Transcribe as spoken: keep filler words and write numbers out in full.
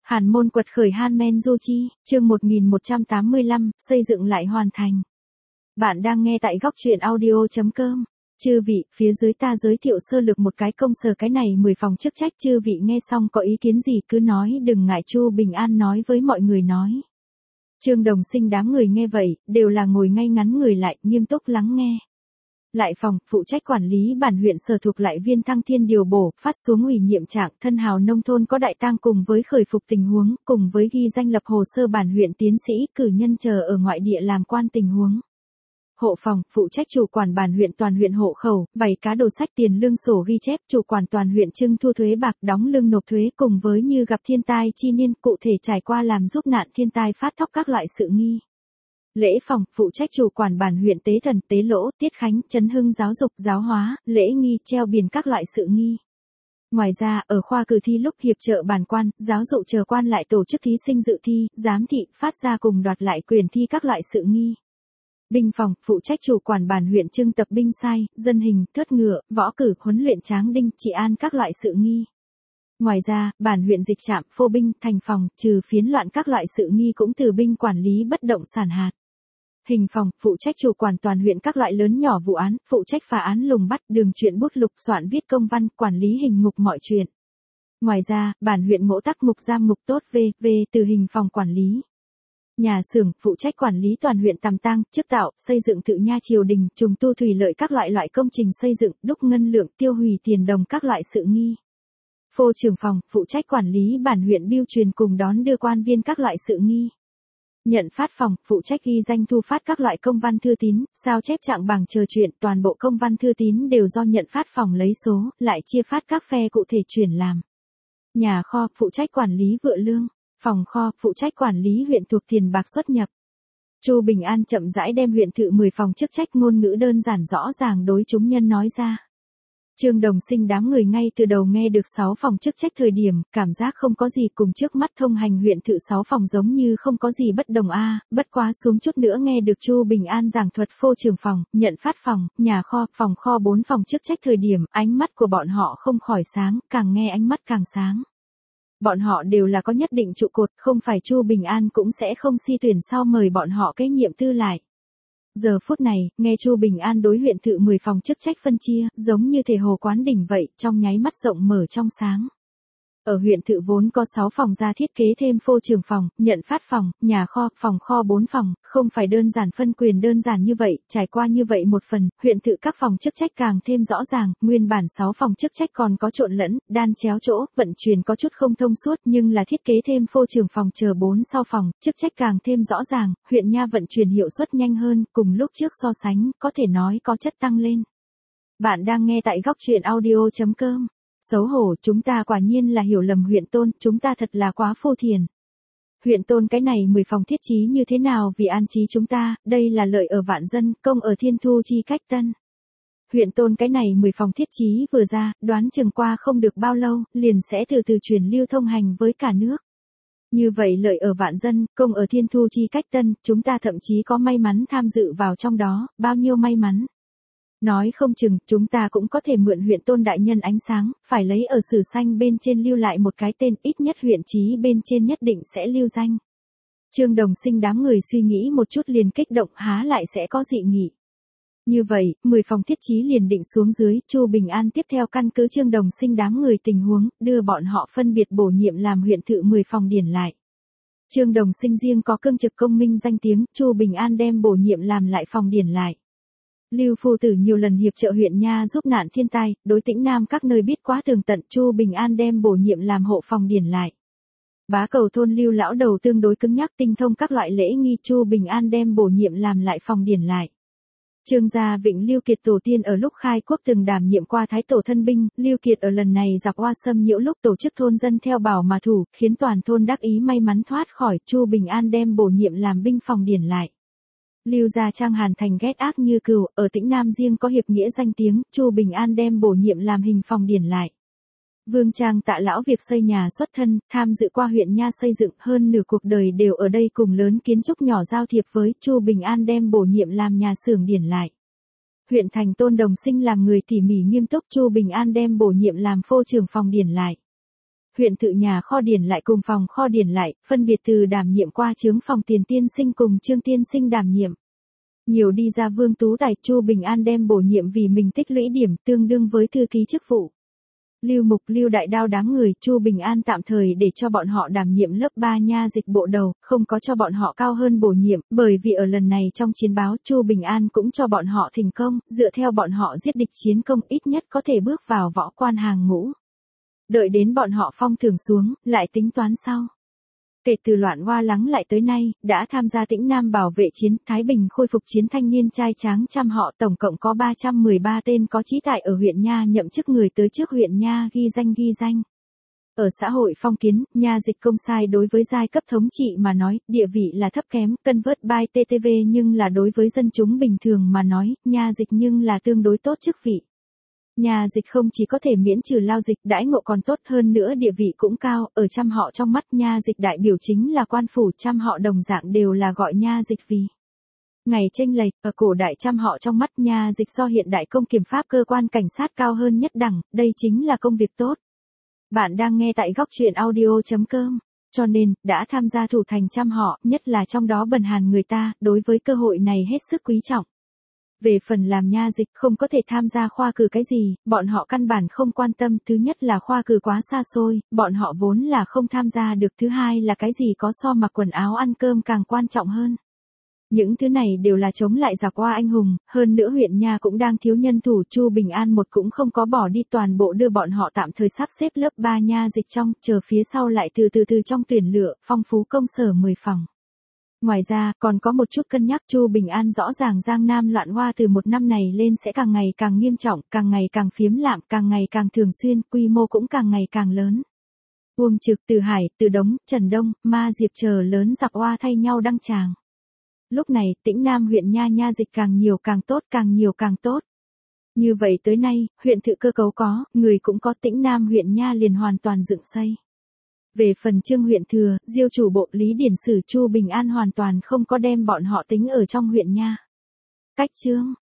Hàn môn quật khởi Hanmen Du Chi, chương một nghìn một trăm tám mươi lăm, xây dựng lại hoàn thành. Bạn đang nghe tại góc truyện audio chấm com. Chư vị, phía dưới ta giới thiệu sơ lược một cái công sở cái này mười phòng chức trách, chư vị nghe xong có ý kiến gì cứ nói đừng ngại. Chu Bình An nói với mọi người nói. Trương Đồng Sinh đám người nghe vậy, đều là ngồi ngay ngắn người lại, nghiêm túc lắng nghe. Lại phòng, phụ trách quản lý bản huyện sở thuộc lại viên thăng thiên điều bổ, phát xuống ủy nhiệm trạng thân hào nông thôn có đại tang cùng với khởi phục tình huống, cùng với ghi danh lập hồ sơ bản huyện tiến sĩ cử nhân chờ ở ngoại địa làm quan tình huống. Hộ phòng, phụ trách chủ quản bản huyện toàn huyện hộ khẩu, bày cá đồ sách tiền lương sổ ghi chép, chủ quản toàn huyện trưng thu thuế bạc đóng lương nộp thuế cùng với như gặp thiên tai chi niên cụ thể trải qua làm giúp nạn thiên tai phát thóc các loại sự nghi. Lễ phòng, phụ trách chủ quản bản huyện tế thần, tế lỗ, tiết khánh, chấn hưng giáo dục, giáo hóa, lễ nghi, treo biển các loại sự nghi. Ngoài ra, ở khoa cử thi lúc hiệp trợ bản quan, giáo dụ chờ quan lại tổ chức thí sinh dự thi, giám thị, phát ra cùng đoạt lại quyền thi các loại sự nghi. Binh phòng, phụ trách chủ quản bản huyện trưng tập binh sai, dân hình, thớt ngựa, võ cử, huấn luyện tráng đinh, trị an các loại sự nghi. Ngoài ra, bản huyện dịch trạm, phô binh, thành phòng, trừ phiến loạn các loại sự nghi cũng từ binh quản lý bất động sản hạt. Hình phòng, phụ trách chủ quản toàn huyện các loại lớn nhỏ vụ án, phụ trách phá án lùng bắt, đường truyện bút lục, soạn viết công văn, quản lý hình ngục mọi chuyện. Ngoài ra, bản huyện ngỗ tắc ngục giam ngục tốt v, v từ hình phòng quản lý. Nhà xưởng, phụ trách quản lý toàn huyện tằm tang, chức tạo, xây dựng tự nha triều đình, trùng tu thủy lợi các loại loại công trình xây dựng, đúc ngân lượng, tiêu hủy tiền đồng các loại sự nghi. Phô trưởng phòng, phụ trách quản lý bản huyện bưu truyền cùng đón đưa quan viên các loại sự nghi. Nhận phát phòng, phụ trách ghi danh thu phát các loại công văn thư tín, sao chép trạng bằng chờ chuyện, toàn bộ công văn thư tín đều do nhận phát phòng lấy số, lại chia phát các phe cụ thể chuyển làm. Nhà kho, phụ trách quản lý vựa lương. Phòng kho, phụ trách quản lý huyện thuộc tiền bạc xuất nhập. Chu Bình An chậm rãi đem huyện thự mười phòng chức trách ngôn ngữ đơn giản rõ ràng đối chúng nhân nói ra. Trương Đồng Sinh đám người ngay từ đầu nghe được sáu phòng chức trách thời điểm, cảm giác không có gì cùng trước mắt thông hành huyện thự sáu phòng giống như không có gì bất đồng a, à, bất quá xuống chút nữa nghe được Chu Bình An giảng thuật phô trưởng phòng, nhận phát phòng, nhà kho, phòng kho bốn phòng chức trách thời điểm, ánh mắt của bọn họ không khỏi sáng, càng nghe ánh mắt càng sáng. Bọn họ đều là có nhất định trụ cột, không phải Chu Bình An cũng sẽ không si tuyển sau mời bọn họ kế nhiệm tư lại. Giờ phút này, nghe Chu Bình An đối huyện thự mười phòng chức trách phân chia, giống như thể hồ quán đỉnh vậy, trong nháy mắt rộng mở trong sáng. Ở huyện thự vốn có sáu phòng ra thiết kế thêm phô trưởng phòng, nhận phát phòng, nhà kho, phòng kho bốn phòng, không phải đơn giản phân quyền đơn giản như vậy, trải qua như vậy một phần, huyện thự các phòng chức trách càng thêm rõ ràng, nguyên bản sáu phòng chức trách còn có trộn lẫn, đan chéo chỗ, vận chuyển có chút không thông suốt nhưng là thiết kế thêm phô trưởng phòng chờ bốn sau phòng, chức trách càng thêm rõ ràng, huyện nha vận chuyển hiệu suất nhanh hơn, cùng lúc trước so sánh, có thể nói có chất tăng lên. Bạn đang nghe tại góc truyện audio chấm com. Xấu hổ, chúng ta quả nhiên là hiểu lầm huyện Tôn, chúng ta thật là quá phô thiền. Huyện Tôn cái này mười phòng thiết trí như thế nào vì an trí chúng ta, đây là lợi ở vạn dân, công ở thiên thu chi cách tân. Huyện Tôn cái này mười phòng thiết trí vừa ra, đoán chừng qua không được bao lâu, liền sẽ từ từ truyền lưu thông hành với cả nước. Như vậy lợi ở vạn dân, công ở thiên thu chi cách tân, chúng ta thậm chí có may mắn tham dự vào trong đó, bao nhiêu may mắn. Nói không chừng, chúng ta cũng có thể mượn huyện Tôn đại nhân ánh sáng, phải lấy ở sử xanh bên trên lưu lại một cái tên, ít nhất huyện chí bên trên nhất định sẽ lưu danh. Trương Đồng Sinh đám người suy nghĩ một chút liền kích động, há lại sẽ có dị nghị. Như vậy, mười phòng thiết trí liền định xuống dưới, Chu Bình An tiếp theo căn cứ Trương Đồng Sinh đám người tình huống, đưa bọn họ phân biệt bổ nhiệm làm huyện thự mười phòng điển lại. Trương Đồng Sinh riêng có cương trực công minh danh tiếng, Chu Bình An đem bổ nhiệm làm lại phòng điển lại. Lưu phu tử nhiều lần hiệp trợ huyện nha giúp nạn thiên tai, đối Tĩnh Nam các nơi biết quá tường tận, Chu Bình An đem bổ nhiệm làm hộ phòng điển lại. Bá Cầu thôn Lưu lão đầu tương đối cứng nhắc tinh thông các loại lễ nghi, Chu Bình An đem bổ nhiệm làm lại phòng điển lại. Trương gia Vịnh Lưu Kiệt tổ tiên ở lúc khai quốc từng đảm nhiệm qua thái tổ thân binh, Lưu Kiệt ở lần này giặc Hoa xâm nhiễu lúc tổ chức thôn dân theo bảo mà thủ, khiến toàn thôn đắc ý may mắn thoát khỏi, Chu Bình An đem bổ nhiệm làm binh phòng điển lại. Lưu gia Trang Hàn Thành ghét ác như cừu, ở Tĩnh Nam riêng có hiệp nghĩa danh tiếng, Chu Bình An đem bổ nhiệm làm hình phòng điển lại. Vương Trang Tạ lão việc xây nhà xuất thân, tham dự qua huyện nha xây dựng, hơn nửa cuộc đời đều ở đây cùng lớn kiến trúc nhỏ giao thiệp với, Chu Bình An đem bổ nhiệm làm nhà xưởng điển lại. Huyện thành Tôn Đồng Sinh làm người tỉ mỉ nghiêm túc, Chu Bình An đem bổ nhiệm làm phô trưởng phòng điển lại. huyện tự nhà kho điển lại cùng phòng kho điển lại, phân biệt từ đảm nhiệm qua chướng phòng tiền tiên sinh cùng Trương tiên sinh đảm nhiệm. Nhiều đi ra Vương Tú Tài, Chu Bình An đem bổ nhiệm vì mình tích lũy điểm tương đương với thư ký chức vụ. Lưu Mục, Lưu Đại Đao đám người, Chu Bình An tạm thời để cho bọn họ đảm nhiệm lớp ba nha dịch bộ đầu, không có cho bọn họ cao hơn bổ nhiệm, bởi vì ở lần này trong chiến báo Chu Bình An cũng cho bọn họ thành công, dựa theo bọn họ giết địch chiến công ít nhất có thể bước vào võ quan hàng ngũ. Đợi đến bọn họ phong thưởng xuống, lại tính toán sau. Kể từ loạn hoa lắng lại tới nay, đã tham gia Tĩnh Nam bảo vệ chiến, Thái Bình khôi phục chiến thanh niên trai tráng trăm họ, tổng cộng có ba trăm mười ba tên có trí tại ở huyện Nha nhậm chức người tới trước huyện Nha ghi danh ghi danh. Ở xã hội phong kiến, nha dịch công sai đối với giai cấp thống trị mà nói, địa vị là thấp kém, cân vớt by tê tê vê, nhưng là đối với dân chúng bình thường mà nói, nha dịch nhưng là tương đối tốt chức vị. Nhà dịch không chỉ có thể miễn trừ lao dịch, đãi ngộ còn tốt hơn nữa, địa vị cũng cao, ở trăm họ trong mắt nha dịch đại biểu chính là quan phủ, trăm họ đồng dạng đều là gọi nha dịch vì ngày chênh lệch, ở cổ đại trăm họ trong mắt nha dịch do hiện đại công kiểm pháp cơ quan cảnh sát cao hơn nhất đẳng, đây chính là công việc tốt. Bạn đang nghe tại góc truyện audio chấm com, cho nên, đã tham gia thủ thành trăm họ, nhất là trong đó bần hàn người ta, đối với cơ hội này hết sức quý trọng. Về phần làm nha dịch không có thể tham gia khoa cử cái gì, bọn họ căn bản không quan tâm, thứ nhất là khoa cử quá xa xôi, bọn họ vốn là không tham gia được, thứ hai là cái gì có so mặc quần áo ăn cơm càng quan trọng hơn. Những thứ này đều là chống lại giặc oa anh hùng, hơn nữa huyện Nha cũng đang thiếu nhân thủ, Chu Bình An một cũng không có bỏ đi, toàn bộ đưa bọn họ tạm thời sắp xếp lớp ba nha dịch trong, chờ phía sau lại từ từ từ trong tuyển lựa, phong phú công sở mười phòng. Ngoài ra, còn có một chút cân nhắc, Chu Bình An rõ ràng Giang Nam loạn hoa từ một năm này lên sẽ càng ngày càng nghiêm trọng, càng ngày càng phiếm lạm, càng ngày càng thường xuyên, quy mô cũng càng ngày càng lớn. Uông Trực, Từ Hải, Từ Đống, Trần Đông, Ma Diệp chờ lớn giặc oa thay nhau đăng tràng. Lúc này, Tĩnh Nam huyện Nha nha dịch càng nhiều càng tốt, càng nhiều càng tốt. Như vậy tới nay, huyện tự cơ cấu có, người cũng có, Tĩnh Nam huyện Nha liền hoàn toàn dựng xây. Về phần Trương huyện thừa, Diêu chủ bộ Lý Điển Sử, Chu Bình An hoàn toàn không có đem bọn họ tính ở trong huyện Nha. Cách Trương